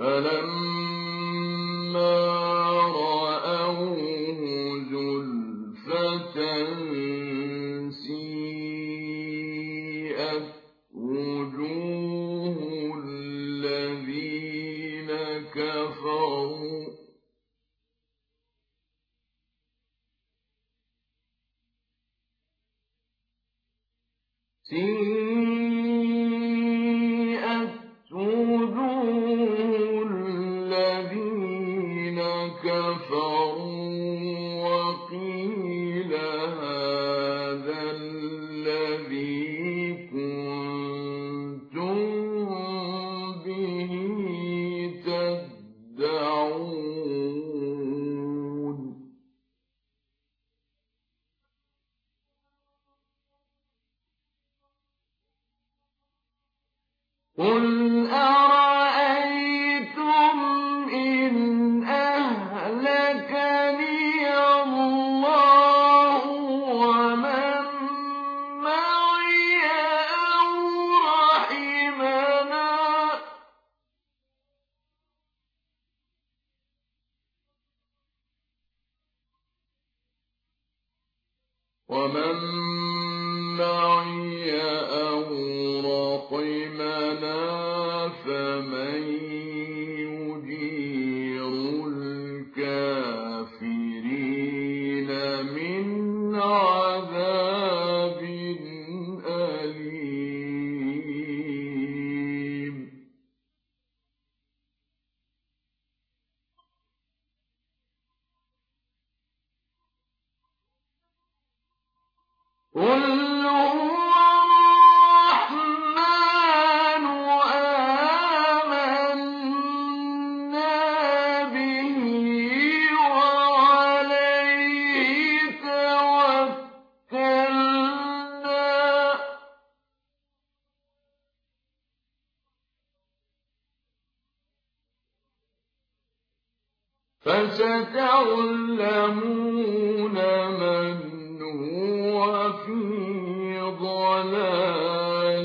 فلما رأوه زلفة سيئت وجوه الذين كفروا وقيل هذا الذي كنتم به تدعون قل أرأيتم إن أهلكني الله ومن معي أو رحمنا فمن يجير الكافرين من عذاب أليم قل هو الرحمن آمنا به وعليه توكلنا فستعلمون من هو في ضلال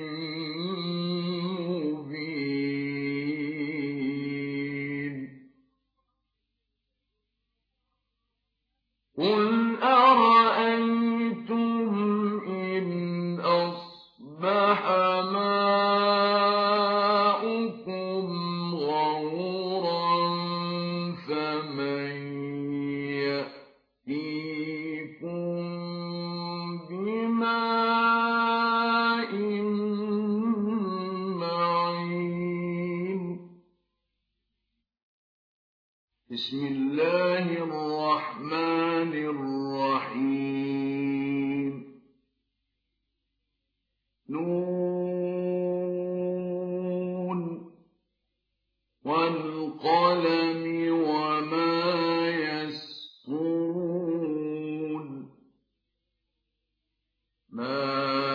مبين قل أرأيتم إن أصبح ماؤكم غورا فمن يأتيكم بماء معين بسم الله الرحمن الرحيم نون والقلم وما يسطرون ما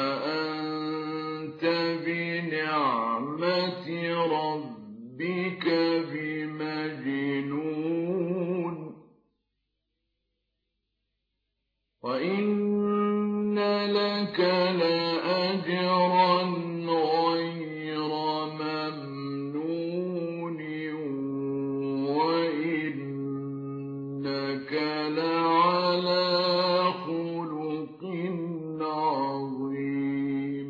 أنت بنعمة ربك بمجنون وإن لك لأجرا غير ممنون وإنك لعلى خلق عظيم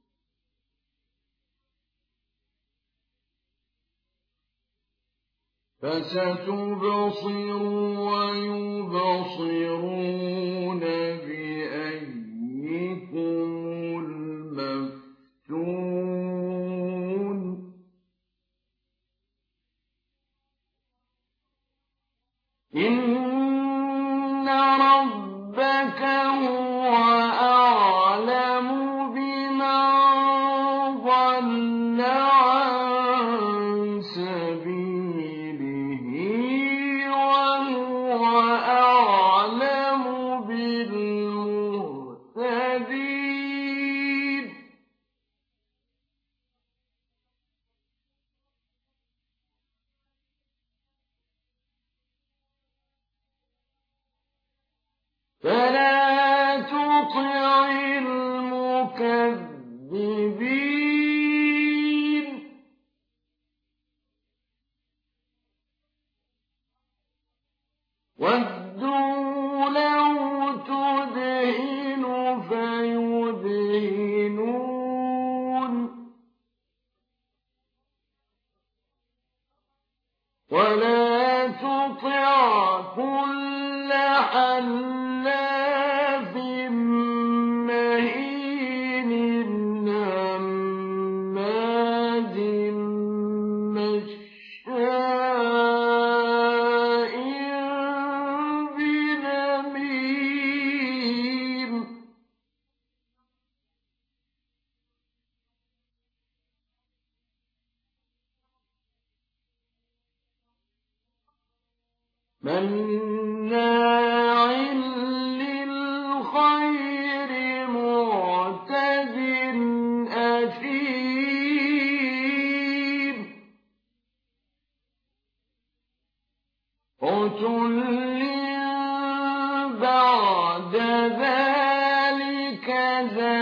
فستبصر ويبصرون بأيكم المفتون إن ربك هو أعلم بمن ضل عن سبيله وهو أعلم بالمهتدين فلا تطع المكذبين مناع للخير معتد أثيم عتل بعد ذلك